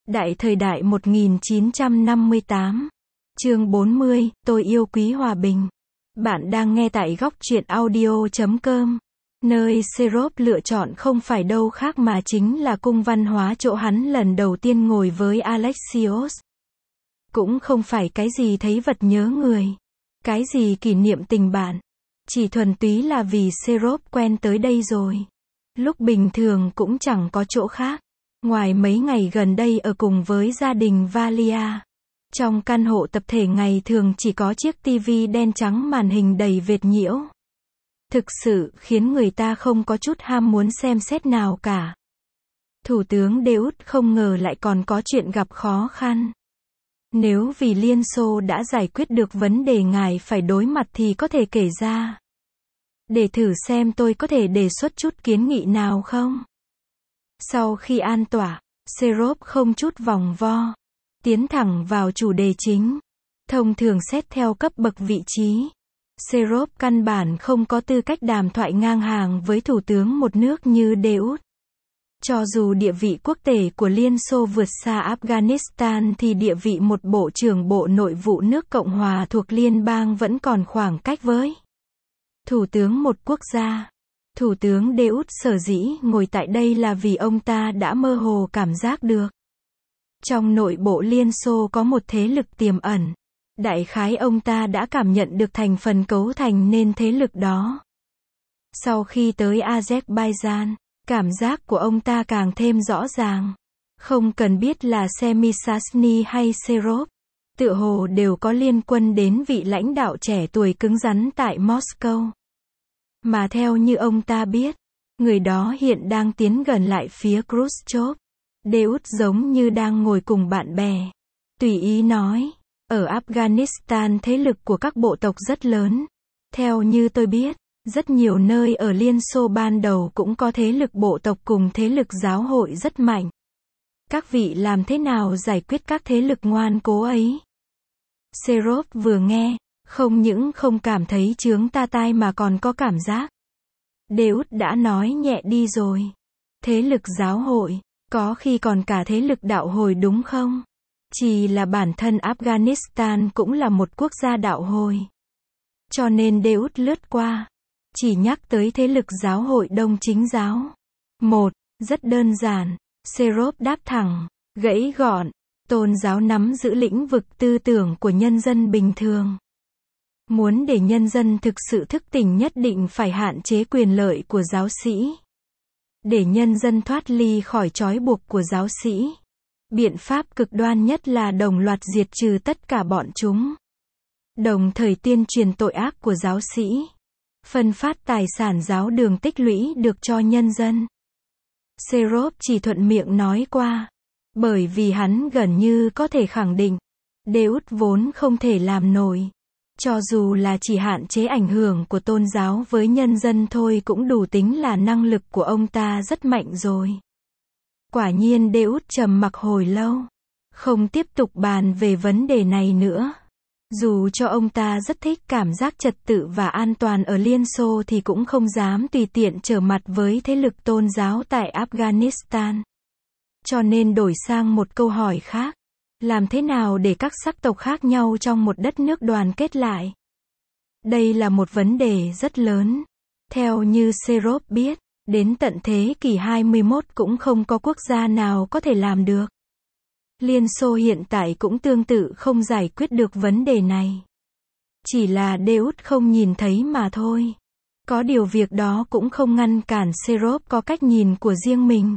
Đại thời đại 1958. Chương 40, tôi yêu quý hòa bình. Bạn đang nghe tại góc truyện audio.com. Nơi Serov lựa chọn không phải đâu khác mà chính là cung văn hóa chỗ hắn lần đầu tiên ngồi với Alexios. Cũng không phải cái gì thấy vật nhớ người. Cái gì kỷ niệm tình bạn. Chỉ thuần túy là vì Serov quen tới đây rồi. Lúc bình thường cũng chẳng có chỗ khác. Ngoài mấy ngày gần đây ở cùng với gia đình Valia. Trong căn hộ tập thể ngày thường chỉ có chiếc tivi đen trắng màn hình đầy vệt nhiễu. Thực sự khiến người ta không có chút ham muốn xem xét nào cả. Thủ tướng Deut không ngờ lại còn có chuyện gặp khó khăn. Nếu vì Liên Xô đã giải quyết được vấn đề ngài phải đối mặt thì có thể kể ra. Để thử xem tôi có thể đề xuất chút kiến nghị nào không? Sau khi an tọa, Serov không chút vòng vo. Tiến thẳng vào chủ đề chính. Thông thường xét theo cấp bậc vị trí. Serov căn bản không có tư cách đàm thoại ngang hàng với thủ tướng một nước như Deut. Cho dù địa vị quốc tể của Liên Xô vượt xa Afghanistan thì địa vị một bộ trưởng bộ nội vụ nước Cộng hòa thuộc liên bang vẫn còn khoảng cách với thủ tướng một quốc gia. Thủ tướng Deut sở dĩ ngồi tại đây là vì ông ta đã mơ hồ cảm giác được. Trong nội bộ Liên Xô có một thế lực tiềm ẩn. Đại khái ông ta đã cảm nhận được thành phần cấu thành nên thế lực đó. Sau khi tới Azerbaijan, cảm giác của ông ta càng thêm rõ ràng. Không cần biết là Semishasny hay Serov, tựa hồ đều có liên quân đến vị lãnh đạo trẻ tuổi cứng rắn tại Moscow. Mà theo như ông ta biết, người đó hiện đang tiến gần lại phía Khrushchev. Deut giống như đang ngồi cùng bạn bè. Tùy ý nói, ở Afghanistan thế lực của các bộ tộc rất lớn. Theo như tôi biết, rất nhiều nơi ở Liên Xô ban đầu cũng có thế lực bộ tộc cùng thế lực giáo hội rất mạnh. Các vị làm thế nào giải quyết các thế lực ngoan cố ấy? Serov vừa nghe, không những không cảm thấy chướng tai mà còn có cảm giác. Deut đã nói nhẹ đi rồi. Thế lực giáo hội, có khi còn cả thế lực đạo hồi đúng không? Chỉ là bản thân Afghanistan cũng là một quốc gia đạo hồi. Cho nên Deut lướt qua. Chỉ nhắc tới thế lực giáo hội Đông Chính giáo. Rất đơn giản. Serov đáp thẳng, gãy gọn. Tôn giáo nắm giữ lĩnh vực tư tưởng của nhân dân bình thường. Muốn để nhân dân thực sự thức tỉnh nhất định phải hạn chế quyền lợi của giáo sĩ. Để nhân dân thoát ly khỏi trói buộc của giáo sĩ. Biện pháp cực đoan nhất là đồng loạt diệt trừ tất cả bọn chúng. Đồng thời tuyên truyền tội ác của giáo sĩ. Phân phát tài sản giáo đường tích lũy được cho nhân dân. Serov chỉ thuận miệng nói qua. Bởi vì hắn gần như có thể khẳng định. Deut vốn không thể làm nổi. Cho dù là chỉ hạn chế ảnh hưởng của tôn giáo với nhân dân thôi cũng đủ tính là năng lực của ông ta rất mạnh rồi. Quả nhiên Deut trầm mặc hồi lâu. Không tiếp tục bàn về vấn đề này nữa. Dù cho ông ta rất thích cảm giác trật tự và an toàn ở Liên Xô thì cũng không dám tùy tiện trở mặt với thế lực tôn giáo tại Afghanistan. Cho nên đổi sang một câu hỏi khác. Làm thế nào để các sắc tộc khác nhau trong một đất nước đoàn kết lại? Đây là một vấn đề rất lớn. Theo như Serov biết, đến tận thế kỷ 21 cũng không có quốc gia nào có thể làm được. Liên Xô hiện tại cũng tương tự không giải quyết được vấn đề này. Chỉ là Deut không nhìn thấy mà thôi. Có điều việc đó cũng không ngăn cản Serov có cách nhìn của riêng mình.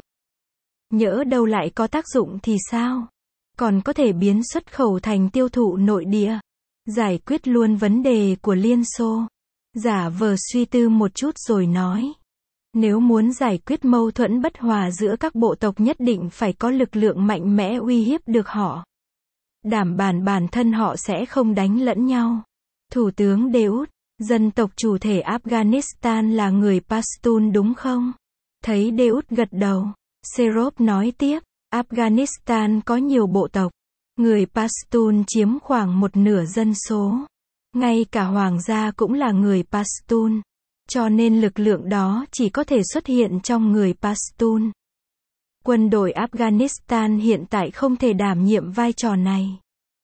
Nhỡ đâu lại có tác dụng thì sao? Còn có thể biến xuất khẩu thành tiêu thụ nội địa. Giải quyết luôn vấn đề của Liên Xô. Giả vờ suy tư một chút rồi nói. Nếu muốn giải quyết mâu thuẫn bất hòa giữa các bộ tộc nhất định phải có lực lượng mạnh mẽ uy hiếp được họ. Đảm bảo bản thân họ sẽ không đánh lẫn nhau. Thủ tướng Deut, dân tộc chủ thể Afghanistan là người Pashtun đúng không? Thấy Deut gật đầu, Serov nói tiếp. Afghanistan có nhiều bộ tộc. Người Pashtun chiếm khoảng một nửa dân số. Ngay cả hoàng gia cũng là người Pashtun. Cho nên lực lượng đó chỉ có thể xuất hiện trong người Pashtun. Quân đội Afghanistan hiện tại không thể đảm nhiệm vai trò này.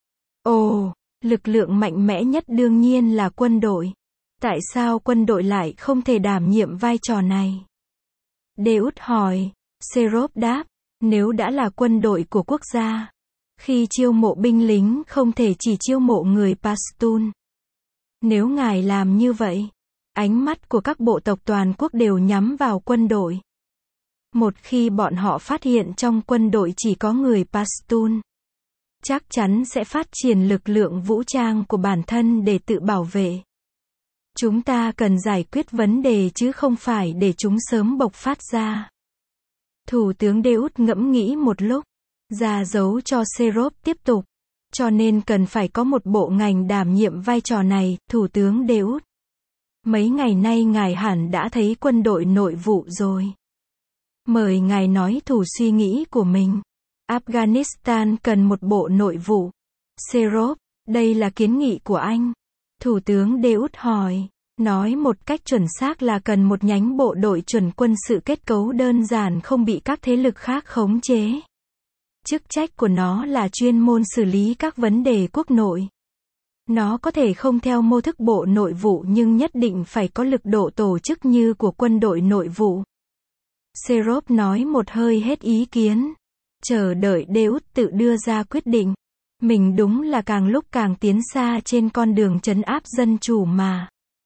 Ồ, lực lượng mạnh mẽ nhất đương nhiên là quân đội. Tại sao quân đội lại không thể đảm nhiệm vai trò này? Daud hỏi. Serop đáp, nếu đã là quân đội của quốc gia, khi chiêu mộ binh lính không thể chỉ chiêu mộ người Pashtun. Nếu ngài làm như vậy, ánh mắt của các bộ tộc toàn quốc đều nhắm vào quân đội. Một khi bọn họ phát hiện trong quân đội chỉ có người Pashtun, chắc chắn sẽ phát triển lực lượng vũ trang của bản thân để tự bảo vệ. Chúng ta cần giải quyết vấn đề chứ không phải để chúng sớm bộc phát ra. Thủ tướng Daud ngẫm nghĩ một lúc, ra dấu cho Serop tiếp tục. Cho nên cần phải có một bộ ngành đảm nhiệm vai trò này, Thủ tướng Daud. Mấy ngày nay ngài hẳn đã thấy quân đội nội vụ rồi. Mời ngài nói thử suy nghĩ của mình. Afghanistan cần một bộ nội vụ. Serop, đây là kiến nghị của anh. Thủ tướng Daud hỏi. Nói một cách chuẩn xác là cần một nhánh bộ đội chuẩn quân sự kết cấu đơn giản không bị các thế lực khác khống chế. Chức trách của nó là chuyên môn xử lý các vấn đề quốc nội. Nó có thể không theo mô thức bộ nội vụ nhưng nhất định phải có lực độ tổ chức như của quân đội nội vụ. Serop nói một hơi hết ý kiến. Chờ đợi Daud tự đưa ra quyết định. Mình đúng là càng lúc càng tiến xa trên con đường trấn áp dân chủ mà.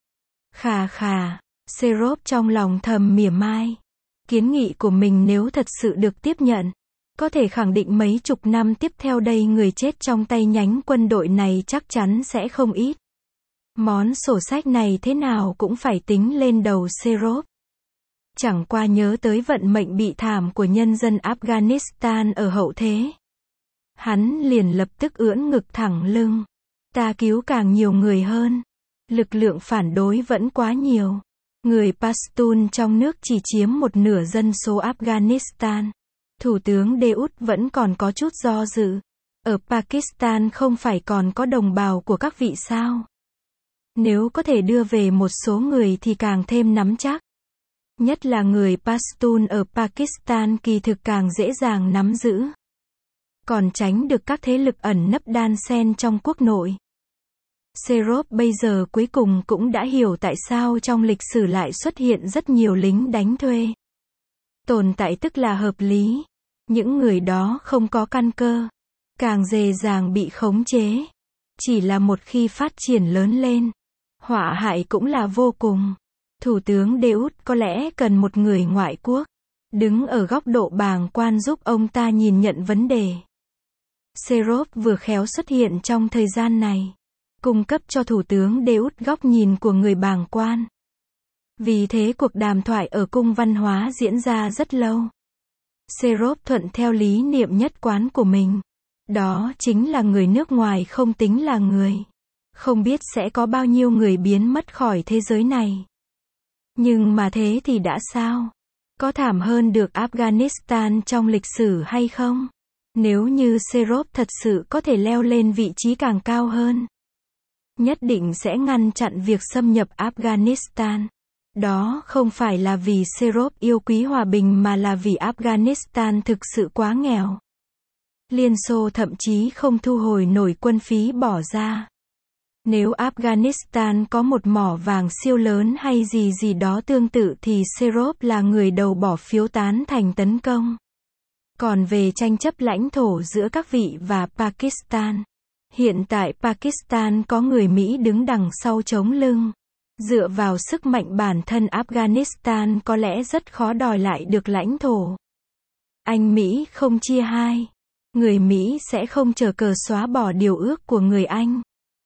Khà khà, Serop trong lòng thầm mỉa mai. Kiến nghị của mình nếu thật sự được tiếp nhận, có thể khẳng định mấy chục năm tiếp theo đây người chết trong tay nhánh quân đội này chắc chắn sẽ không ít. Món sổ sách này thế nào cũng phải tính lên đầu Serop. Chẳng qua nhớ tới vận mệnh bị thảm của nhân dân Afghanistan ở hậu thế. Hắn liền lập tức ưỡn ngực thẳng lưng. Ta cứu càng nhiều người hơn. Lực lượng phản đối vẫn quá nhiều. Người Pashtun trong nước chỉ chiếm một nửa dân số Afghanistan. Thủ tướng Daud vẫn còn có chút do dự. Ở Pakistan không phải còn có đồng bào của các vị sao? Nếu có thể đưa về một số người thì càng thêm nắm chắc. Nhất là người Pashtun ở Pakistan kỳ thực càng dễ dàng nắm giữ. Còn tránh được các thế lực ẩn nấp đan xen trong quốc nội. Serop bây giờ cuối cùng cũng đã hiểu tại sao trong lịch sử lại xuất hiện rất nhiều lính đánh thuê. Tồn tại tức là hợp lý. Những người đó không có căn cơ, càng dễ dàng bị khống chế. Chỉ là một khi phát triển lớn lên, họa hại cũng là vô cùng. Thủ tướng Daud có lẽ cần một người ngoại quốc, đứng ở góc độ bàng quan giúp ông ta nhìn nhận vấn đề. Serop vừa khéo xuất hiện trong thời gian này, cung cấp cho Thủ tướng Daud góc nhìn của người bàng quan. Vì thế cuộc đàm thoại ở cung văn hóa diễn ra rất lâu. Serop thuận theo lý niệm nhất quán của mình. Đó chính là người nước ngoài không tính là người. Không biết sẽ có bao nhiêu người biến mất khỏi thế giới này. Nhưng mà thế thì đã sao? Có thảm hơn được Afghanistan trong lịch sử hay không? Nếu như Serop thật sự có thể leo lên vị trí càng cao hơn, nhất định sẽ ngăn chặn việc xâm nhập Afghanistan. Đó không phải là vì Serop yêu quý hòa bình mà là vì Afghanistan thực sự quá nghèo. Liên Xô thậm chí không thu hồi nổi quân phí bỏ ra. Nếu Afghanistan có một mỏ vàng siêu lớn hay gì đó tương tự thì Serop là người đầu bỏ phiếu tán thành tấn công. Còn về tranh chấp lãnh thổ giữa các vị và Pakistan, hiện tại Pakistan có người Mỹ đứng đằng sau chống lưng. Dựa vào sức mạnh bản thân Afghanistan có lẽ rất khó đòi lại được lãnh thổ. Anh Mỹ không chia hai. Người Mỹ sẽ không chở cờ xóa bỏ điều ước của người Anh.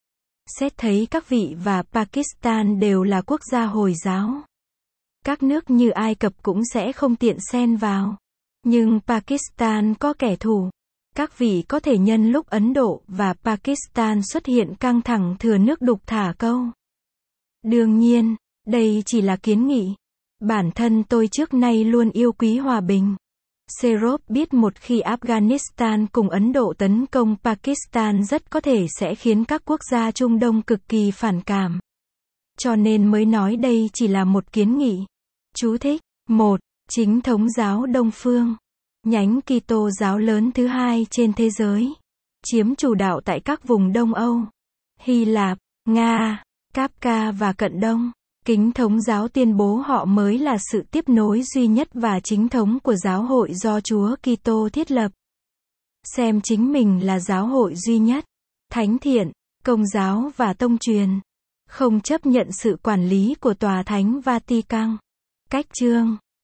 Xét thấy các vị và Pakistan đều là quốc gia Hồi giáo. Các nước như Ai Cập cũng sẽ không tiện xen vào. Nhưng Pakistan có kẻ thù. Các vị có thể nhân lúc Ấn Độ và Pakistan xuất hiện căng thẳng thừa nước đục thả câu. Đương nhiên, đây chỉ là kiến nghị. Bản thân tôi trước nay luôn yêu quý hòa bình. Serop biết một khi Afghanistan cùng Ấn Độ tấn công Pakistan rất có thể sẽ khiến các quốc gia Trung Đông cực kỳ phản cảm. Cho nên mới nói đây chỉ là một kiến nghị. Chú thích. 1. Chính thống giáo Đông phương. nhánh Kitô giáo lớn thứ hai trên thế giới, chiếm chủ đạo tại các vùng Đông Âu, Hy Lạp, Nga, Cáp-ca và Cận Đông. Kính thống giáo tuyên bố họ mới là sự tiếp nối duy nhất và chính thống của giáo hội do Chúa Kitô thiết lập. Xem chính mình là giáo hội duy nhất, thánh thiện, công giáo và tông truyền. Không chấp nhận sự quản lý của Tòa Thánh Vatican. Cách chương